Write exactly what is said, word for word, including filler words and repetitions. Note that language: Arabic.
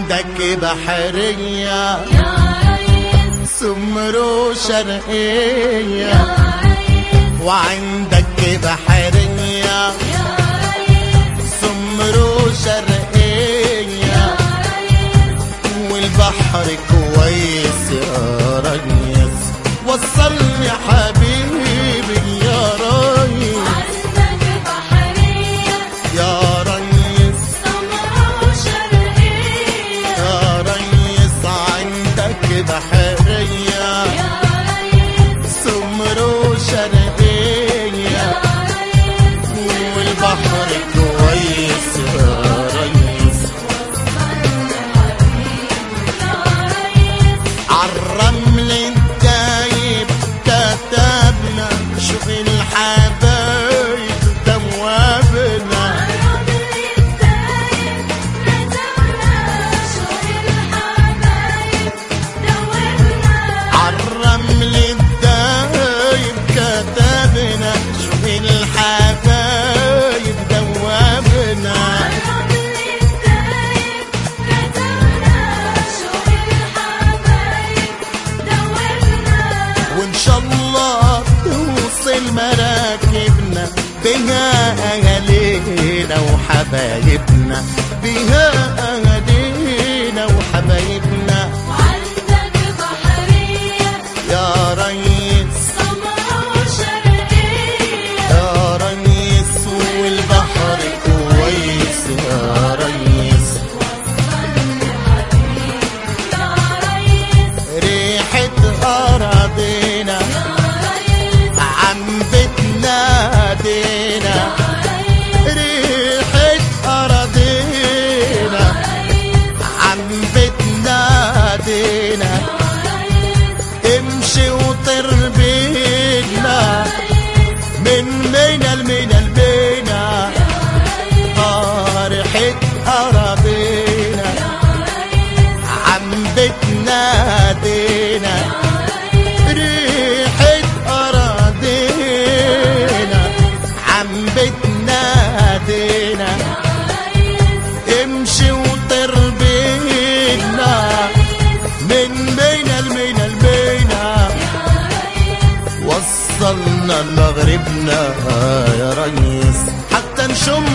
وعندك بحرية يا ريس، سمر شرقية يا ريس، وعندك بحرية يا ريس، سمر شرقية يا ريس، والبحر كويس يا ريس، وصلني حبيبي يا ريس. عندك بحرية يا ريس سمرة وشرقية، يا ريس عندك بحرية يا ريس، سمر شرقية يا ريس، والبحر كويس يا ريس. يا ريس، عالرمل الدايب كتبنا شوف الحبايب دوابنا. الرمل الدايب كتبنا شوق الحبايب دوبنا. عالرمل الدايب كتبنا شوف الحبايب دوابنا. الرمل الدايب كتبنا شوق الحبايب دوبنا. وان شاء الله توصل مراكبنا بها اهالينا وحبايبنا، بها اهالينا وحبايبنا. وعندك بحرية يا ريس سمرة وشرقية، يا ريس والبحر كويس يا ريس. يا ريس، ريحة أراضينا يا ريس، عم بتنادينا، ريحة أراضينا عم بتنادينا. امشي وطر بينا من مينا لمينا لمينا. آه ريحة أراضينا عم بتنادينا، ريحة أراضينا عم بتنادينا. امشي وطر بينا من مينا لمينا لمينا. وصلنا لمغربنا يا ريس حتى نشم